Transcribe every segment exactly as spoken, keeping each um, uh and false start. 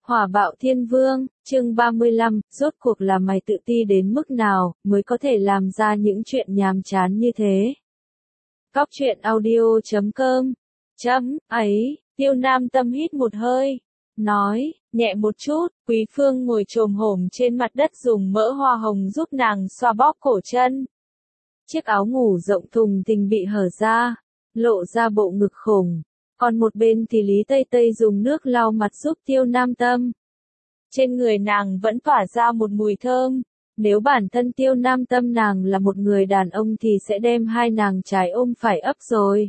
Hỏa bạo thiên vương, chương ba mươi lăm, rốt cuộc là mày tự ti đến mức nào, mới có thể làm ra những chuyện nhàm chán như thế. Cóc truyện audio chấm com, chấm, ấy, Tiêu Nam Tâm hít một hơi, nói, nhẹ một chút, Quý Phương ngồi chồm hổm trên mặt đất dùng mỡ hoa hồng giúp nàng xoa bóp cổ chân. Chiếc áo ngủ rộng thùng thình bị hở ra, lộ ra bộ ngực khủng. Còn một bên thì Lý Tây Tây dùng nước lau mặt giúp Tiêu Nam Tâm. Trên người nàng vẫn tỏa ra một mùi thơm. Nếu bản thân Tiêu Nam Tâm nàng là một người đàn ông thì sẽ đem hai nàng trái ôm phải ấp rồi.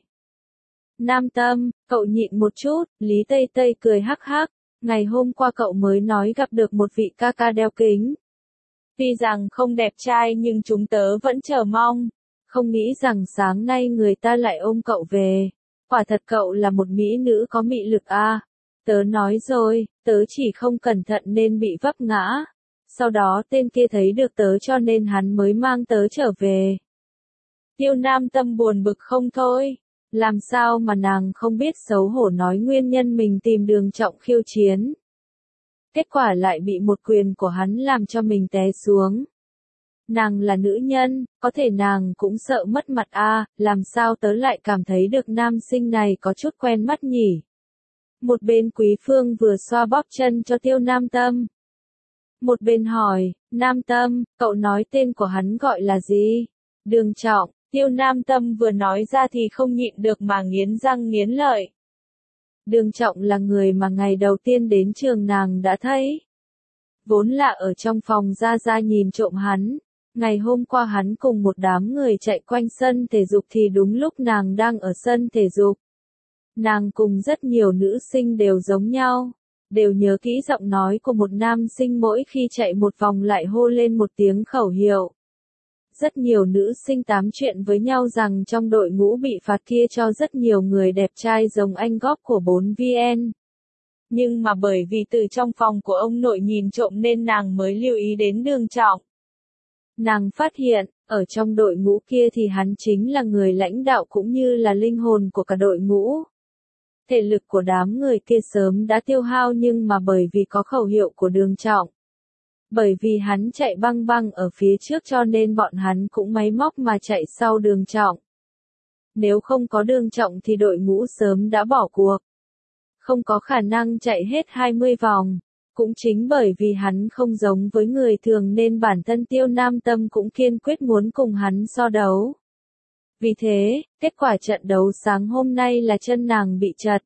Nam Tâm, cậu nhịn một chút, Lý Tây Tây cười hắc hắc. Ngày hôm qua cậu mới nói gặp được một vị ca ca đeo kính. Tuy rằng không đẹp trai nhưng chúng tớ vẫn chờ mong. Không nghĩ rằng sáng nay người ta lại ôm cậu về. Quả thật cậu là một mỹ nữ có mị lực a. À. Tớ nói rồi, tớ chỉ không cẩn thận nên bị vấp ngã. Sau đó tên kia thấy được tớ cho nên hắn mới mang tớ trở về. Tiêu Nam Tâm buồn bực không thôi. Làm sao mà nàng không biết xấu hổ nói nguyên nhân mình tìm Đường Trọng khiêu chiến. Kết quả lại bị một quyền của hắn làm cho mình té xuống. Nàng là nữ nhân, có thể nàng cũng sợ mất mặt a, à, làm sao tớ lại cảm thấy được nam sinh này có chút quen mắt nhỉ. Một bên Quý Phương vừa xoa bóp chân cho Tiêu Nam Tâm. Một bên hỏi, Nam Tâm, cậu nói tên của hắn gọi là gì? Đường Trọng, Tiêu Nam Tâm vừa nói ra thì không nhịn được mà nghiến răng nghiến lợi. Đường Trọng là người mà ngày đầu tiên đến trường nàng đã thấy. Vốn là ở trong phòng ra ra nhìn trộm hắn. Ngày hôm qua hắn cùng một đám người chạy quanh sân thể dục thì đúng lúc nàng đang ở sân thể dục. Nàng cùng rất nhiều nữ sinh đều giống nhau, đều nhớ kỹ giọng nói của một nam sinh mỗi khi chạy một vòng lại hô lên một tiếng khẩu hiệu. Rất nhiều nữ sinh tám chuyện với nhau rằng trong đội ngũ bị phạt kia cho rất nhiều người đẹp trai giống anh góp của bốn viên. Nhưng mà bởi vì từ trong phòng của ông nội nhìn trộm nên nàng mới lưu ý đến Đường Trọng. Nàng phát hiện, ở trong đội ngũ kia thì hắn chính là người lãnh đạo cũng như là linh hồn của cả đội ngũ. Thể lực của đám người kia sớm đã tiêu hao nhưng mà bởi vì có khẩu hiệu của Đường Trọng. Bởi vì hắn chạy băng băng ở phía trước cho nên bọn hắn cũng máy móc mà chạy sau Đường Trọng. Nếu không có Đường Trọng thì đội ngũ sớm đã bỏ cuộc. Không có khả năng chạy hết hai mươi vòng. Cũng chính bởi vì hắn không giống với người thường nên bản thân Tiêu Nam Tâm cũng kiên quyết muốn cùng hắn so đấu. Vì thế, kết quả trận đấu sáng hôm nay là chân nàng bị trật.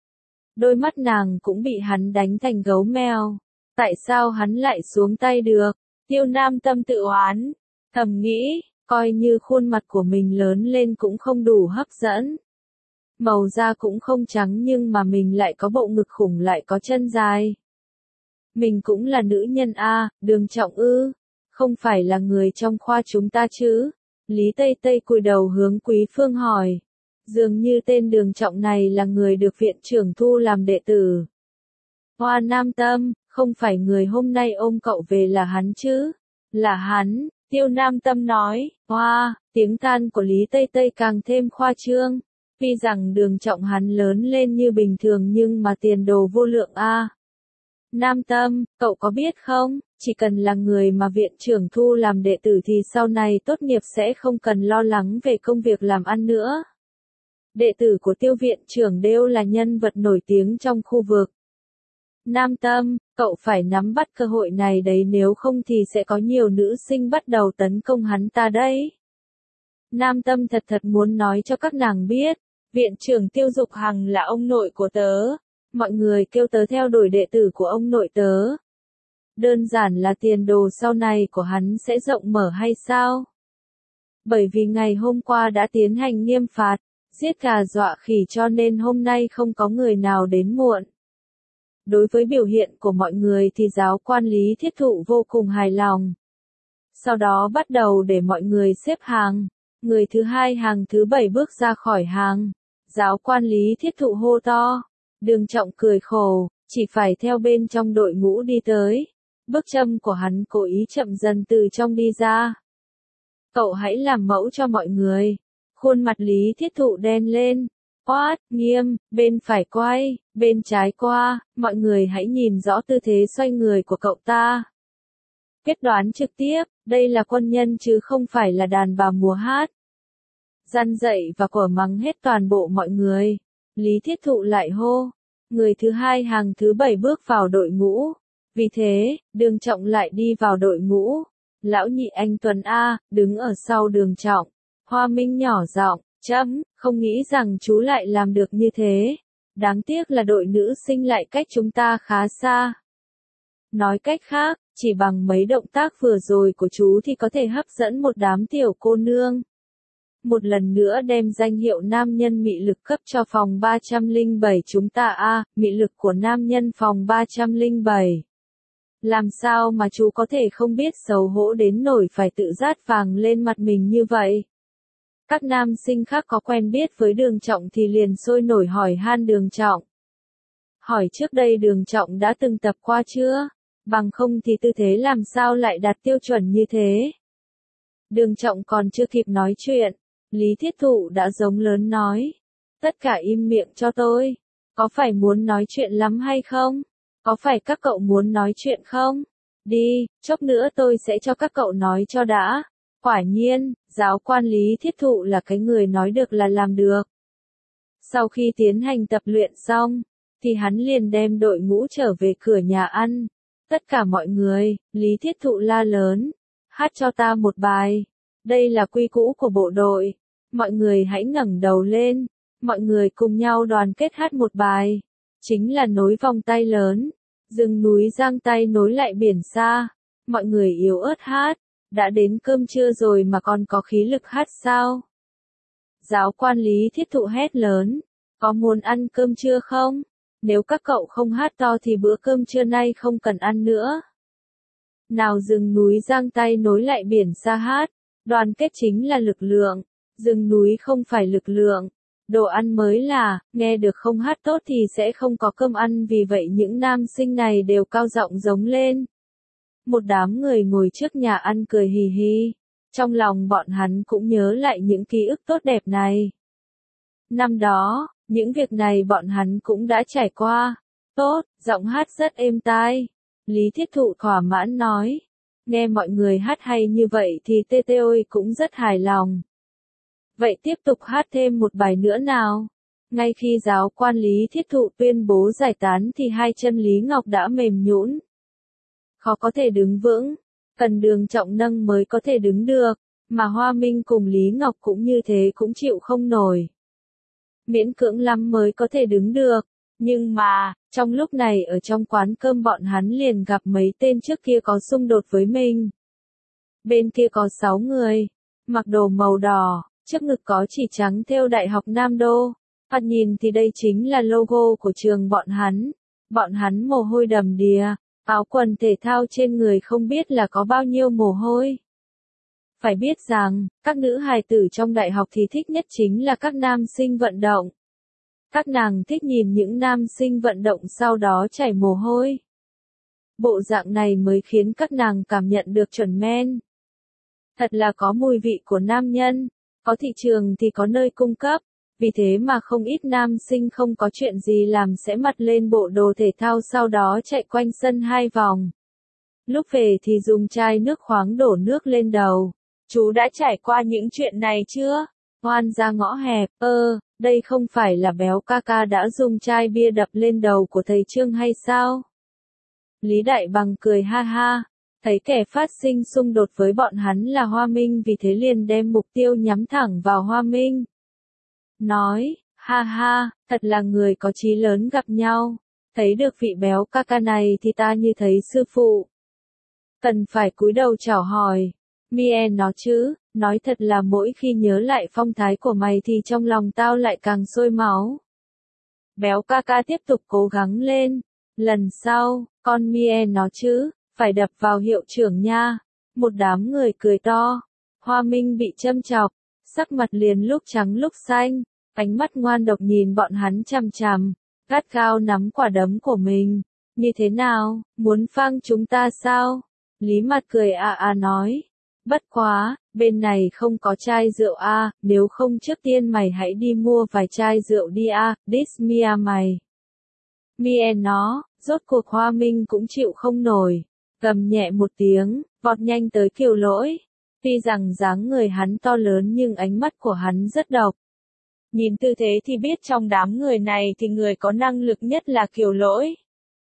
Đôi mắt nàng cũng bị hắn đánh thành gấu mèo. Tại sao hắn lại xuống tay được? Tiêu Nam Tâm tự oán, thầm nghĩ, coi như khuôn mặt của mình lớn lên cũng không đủ hấp dẫn. Màu da cũng không trắng nhưng mà mình lại có bộ ngực khủng lại có chân dài. Mình cũng là nữ nhân a, à, Đường Trọng ư, không phải là người trong khoa chúng ta chứ? Lý Tây Tây cúi đầu hướng Quý Phương hỏi. Dường như tên Đường Trọng này là người được viện trưởng thu làm đệ tử. Hoa Nam Tâm, không phải người hôm nay ôm cậu về là hắn chứ? Là hắn, Tiêu Nam Tâm nói. Hoa, tiếng than của Lý Tây Tây càng thêm khoa trương. Tuy rằng Đường Trọng hắn lớn lên như bình thường nhưng mà tiền đồ vô lượng a. À. Nam Tâm, cậu có biết không, chỉ cần là người mà viện trưởng thu làm đệ tử thì sau này tốt nghiệp sẽ không cần lo lắng về công việc làm ăn nữa. Đệ tử của Tiêu viện trưởng đều là nhân vật nổi tiếng trong khu vực. Nam Tâm, cậu phải nắm bắt cơ hội này đấy nếu không thì sẽ có nhiều nữ sinh bắt đầu tấn công hắn ta đấy. Nam Tâm thật thật muốn nói cho các nàng biết, viện trưởng Tiêu Dục Hằng là ông nội của tớ. Mọi người kêu tớ theo đuổi đệ tử của ông nội tớ. Đơn giản là tiền đồ sau này của hắn sẽ rộng mở hay sao? Bởi vì ngày hôm qua đã tiến hành nghiêm phạt, giết gà dọa khỉ cho nên hôm nay không có người nào đến muộn. Đối với biểu hiện của mọi người thì giáo quan Lý Thiết Thụ vô cùng hài lòng. Sau đó bắt đầu để mọi người xếp hàng. Người thứ hai hàng thứ bảy bước ra khỏi hàng. Giáo quan Lý Thiết Thụ hô to. Đường Trọng cười khổ, chỉ phải theo bên trong đội ngũ đi tới. Bước chân của hắn cố ý chậm dần từ trong đi ra. Cậu hãy làm mẫu cho mọi người. Khuôn mặt Lý Thiết Thụ đen lên. Quát, nghiêm, bên phải quay, bên trái qua, mọi người hãy nhìn rõ tư thế xoay người của cậu ta. Quyết đoán trực tiếp, đây là quân nhân chứ không phải là đàn bà múa hát. Răn dậy và quở mắng hết toàn bộ mọi người. Lý Thiết Thụ lại hô. Người thứ hai hàng thứ bảy bước vào đội ngũ. Vì thế, Đường Trọng lại đi vào đội ngũ. Lão nhị anh Tuấn A, đứng ở sau Đường Trọng. Hoa Minh nhỏ giọng, chấm, không nghĩ rằng chú lại làm được như thế. Đáng tiếc là đội nữ sinh lại cách chúng ta khá xa. Nói cách khác, chỉ bằng mấy động tác vừa rồi của chú thì có thể hấp dẫn một đám tiểu cô nương. Một lần nữa đem danh hiệu nam nhân mị lực cấp cho phòng ba trăm lẻ bảy chúng ta a, à, mị lực của nam nhân phòng ba trăm lẻ bảy. Làm sao mà chú có thể không biết xấu hổ đến nổi phải tự rát vàng lên mặt mình như vậy? Các nam sinh khác có quen biết với Đường Trọng thì liền sôi nổi hỏi han Đường Trọng. Hỏi trước đây Đường Trọng đã từng tập qua chưa? Bằng không thì tư thế làm sao lại đạt tiêu chuẩn như thế? Đường Trọng còn chưa kịp nói chuyện, Lý Thiết Thụ đã giống lớn nói. Tất cả im miệng cho tôi. Có phải muốn nói chuyện lắm hay không? Có phải các cậu muốn nói chuyện không? Đi, chốc nữa tôi sẽ cho các cậu nói cho đã. Quả nhiên, giáo quan Lý Thiết Thụ là cái người nói được là làm được. Sau khi tiến hành tập luyện xong, thì hắn liền đem đội ngũ trở về cửa nhà ăn. Tất cả mọi người, Lý Thiết Thụ la lớn. Hát cho ta một bài. Đây là quy cũ của bộ đội. Mọi người hãy ngẩng đầu lên. Mọi người cùng nhau đoàn kết hát một bài. Chính là nối vòng tay lớn. Rừng núi giang tay nối lại biển xa. Mọi người yếu ớt hát. Đã đến cơm trưa rồi mà còn có khí lực hát sao? Giáo quan Lý Thiết Thụ hét lớn. Có muốn ăn cơm trưa không? Nếu các cậu không hát to thì bữa cơm trưa nay không cần ăn nữa. Nào rừng núi giang tay nối lại biển xa hát. Đoàn kết chính là lực lượng. Rừng núi không phải lực lượng. Đồ ăn mới là, nghe được không hát tốt thì sẽ không có cơm ăn, vì vậy những nam sinh này đều cao giọng giống lên. Một đám người ngồi trước nhà ăn cười hì hì. Trong lòng bọn hắn cũng nhớ lại những ký ức tốt đẹp này. Năm đó, những việc này bọn hắn cũng đã trải qua. Tốt, giọng hát rất êm tai. Lý Thiết Thụ thỏa mãn nói. Nghe mọi người hát hay như vậy thì tê tê ôi cũng rất hài lòng. Vậy tiếp tục hát thêm một bài nữa nào. Ngay khi giáo quan Lý Thiết Thụ tuyên bố giải tán thì hai chân Lý Ngọc đã mềm nhũn. Khó có thể đứng vững. Cần Đường Trọng nâng mới có thể đứng được. Mà Hoa Minh cùng Lý Ngọc cũng như thế cũng chịu không nổi. Miễn cưỡng lắm mới có thể đứng được. Nhưng mà, trong lúc này ở trong quán cơm bọn hắn liền gặp mấy tên trước kia có xung đột với mình. Bên kia có sáu người. Mặc đồ màu đỏ. Trước ngực có chỉ trắng thêu Đại học Nam Đô. Thoạt nhìn thì đây chính là logo của trường bọn hắn. Bọn hắn mồ hôi đầm đìa. Áo quần thể thao trên người không biết là có bao nhiêu mồ hôi. Phải biết rằng, các nữ hài tử trong đại học thì thích nhất chính là các nam sinh vận động. Các nàng thích nhìn những nam sinh vận động sau đó chảy mồ hôi. Bộ dạng này mới khiến các nàng cảm nhận được chuẩn men. Thật là có mùi vị của nam nhân, có thị trường thì có nơi cung cấp. Vì thế mà không ít nam sinh không có chuyện gì làm sẽ mặc lên bộ đồ thể thao sau đó chạy quanh sân hai vòng. Lúc về thì dùng chai nước khoáng đổ nước lên đầu. Chú đã trải qua những chuyện này chưa? Hoan ra ngõ hẹp, ơ, đây không phải là Béo ca ca đã dùng chai bia đập lên đầu của thầy Trương hay sao? Lý Đại Bằng cười ha ha, thấy kẻ phát sinh xung đột với bọn hắn là Hoa Minh, vì thế liền đem mục tiêu nhắm thẳng vào Hoa Minh. Nói, ha ha, thật là người có chí lớn gặp nhau. Thấy được vị Béo ca ca này thì ta như thấy sư phụ. Cần phải cúi đầu chào hỏi. Mie nó chứ, nói thật là mỗi khi nhớ lại phong thái của mày thì trong lòng tao lại càng sôi máu. Béo ca ca tiếp tục cố gắng lên. Lần sau, con Mie nó chứ, phải đập vào hiệu trưởng nha. Một đám người cười to. Hoa Minh bị châm chọc, sắc mặt liền lúc trắng lúc xanh, ánh mắt ngoan độc nhìn bọn hắn chằm chằm, gắt gao nắm quả đấm của mình. Như thế nào, muốn phang chúng ta sao? Lý Mặt cười à à nói. Bất quá, bên này không có chai rượu a, à, nếu không trước tiên mày hãy đi mua vài chai rượu đi a, à, this mia mày. Mie nó, rốt cuộc Hoa Minh cũng chịu không nổi, gầm nhẹ một tiếng, vọt nhanh tới Kiều Lỗi. Tuy rằng dáng người hắn to lớn nhưng ánh mắt của hắn rất độc. Nhìn tư thế thì biết trong đám người này thì người có năng lực nhất là Kiều Lỗi.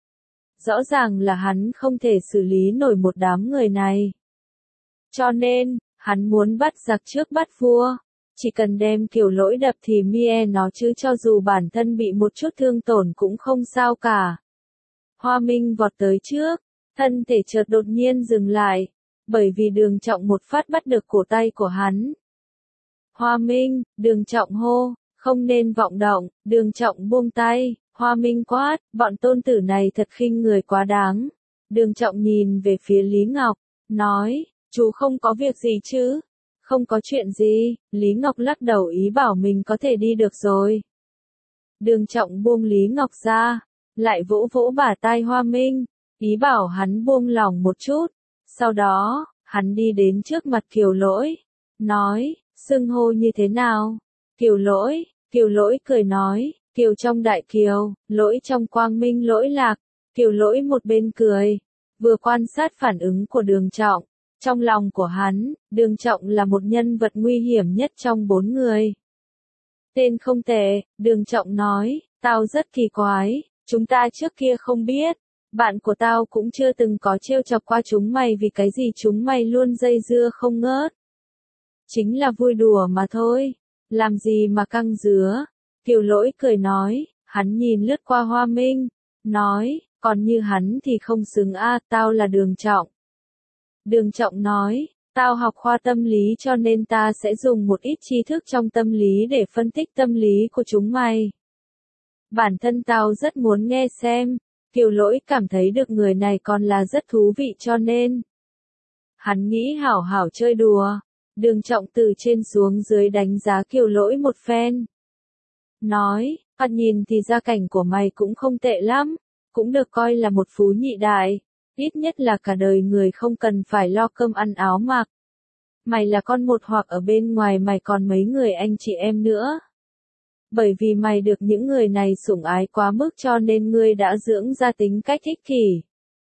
Rõ ràng là hắn không thể xử lý nổi một đám người này. Cho nên, hắn muốn bắt giặc trước bắt vua. Chỉ cần đem Kiều Lỗi đập thì mie nó chứ cho dù bản thân bị một chút thương tổn cũng không sao cả. Hoa Minh vọt tới trước, thân thể chợt đột nhiên dừng lại, bởi vì Đường Trọng một phát bắt được cổ tay của hắn. Hoa Minh, Đường Trọng hô, không nên vọng động, Đường Trọng buông tay, Hoa Minh quát, bọn tôn tử này thật khinh người quá đáng. Đường Trọng nhìn về phía Lý Ngọc, nói, chú không có việc gì chứ? Không có chuyện gì, Lý Ngọc lắc đầu ý bảo mình có thể đi được rồi. Đường Trọng buông Lý Ngọc ra, lại vỗ vỗ bả tai Hoa Minh, ý bảo hắn buông lỏng một chút. Sau đó, hắn đi đến trước mặt Kiều Lỗi, nói, xưng hô như thế nào? Kiều Lỗi, Kiều Lỗi cười nói, Kiều trong đại kiều, Lỗi trong quang minh lỗi lạc. Kiều Lỗi một bên cười, vừa quan sát phản ứng của Đường Trọng. Trong lòng của hắn, Đường Trọng là một nhân vật nguy hiểm nhất trong bốn người. Tên không tệ, Đường Trọng nói, tao rất kỳ quái, chúng ta trước kia không biết. Bạn của tao cũng chưa từng có trêu chọc qua chúng mày vì cái gì chúng mày luôn dây dưa không ngớt. Chính là vui đùa mà thôi, làm gì mà căng dứa. Kiều Lỗi cười nói, hắn nhìn lướt qua Hoa Minh, nói, còn như hắn thì không xứng a, tao là Đường Trọng. Đường Trọng nói, tao học khoa tâm lý cho nên ta sẽ dùng một ít tri thức trong tâm lý để phân tích tâm lý của chúng mày. Bản thân tao rất muốn nghe xem. Kiều Lỗi cảm thấy được người này còn là rất thú vị cho nên hắn nghĩ hảo hảo chơi đùa. Đường Trọng từ trên xuống dưới đánh giá Kiều Lỗi một phen. Nói, thoạt nhìn thì gia cảnh của mày cũng không tệ lắm, cũng được coi là một phú nhị đại, ít nhất là cả đời người không cần phải lo cơm ăn áo mặc. Mày là con một hoặc ở bên ngoài mày còn mấy người anh chị em nữa. Bởi vì mày được những người này sủng ái quá mức cho nên ngươi đã dưỡng ra tính cách ích kỷ.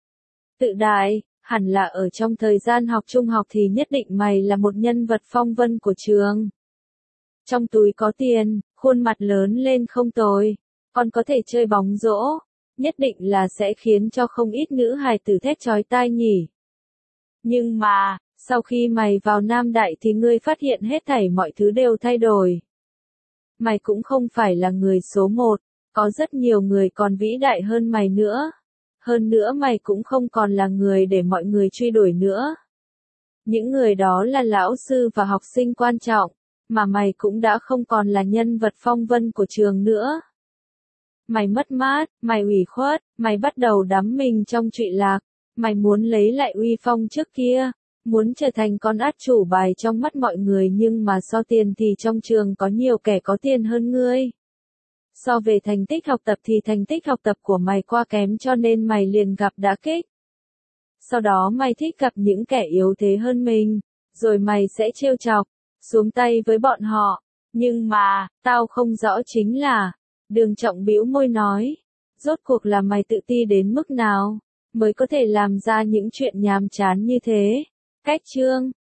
Tự đại, hẳn là ở trong thời gian học trung học thì nhất định mày là một nhân vật phong vân của trường. Trong túi có tiền, khuôn mặt lớn lên không tồi, còn có thể chơi bóng rổ, nhất định là sẽ khiến cho không ít nữ hài tử thét chói tai nhỉ. Nhưng mà, sau khi mày vào Nam Đại thì ngươi phát hiện hết thảy mọi thứ đều thay đổi. Mày cũng không phải là người số một, có rất nhiều người còn vĩ đại hơn mày nữa. Hơn nữa mày cũng không còn là người để mọi người truy đuổi nữa. Những người đó là lão sư và học sinh quan trọng, mà mày cũng đã không còn là nhân vật phong vân của trường nữa. Mày mất mát, mày ủy khuất, mày bắt đầu đắm mình trong trụy lạc, mày muốn lấy lại uy phong trước kia. Muốn trở thành con át chủ bài trong mắt mọi người nhưng mà so tiền thì trong trường có nhiều kẻ có tiền hơn ngươi. So về thành tích học tập thì thành tích học tập của mày quá kém cho nên mày liền gặp đả kích. Sau đó mày thích gặp những kẻ yếu thế hơn mình, rồi mày sẽ trêu chọc, xuống tay với bọn họ. Nhưng mà, tao không rõ chính là, Đường Trọng bĩu môi nói, rốt cuộc là mày tự ti đến mức nào, mới có thể làm ra những chuyện nhàm chán như thế. Cách chương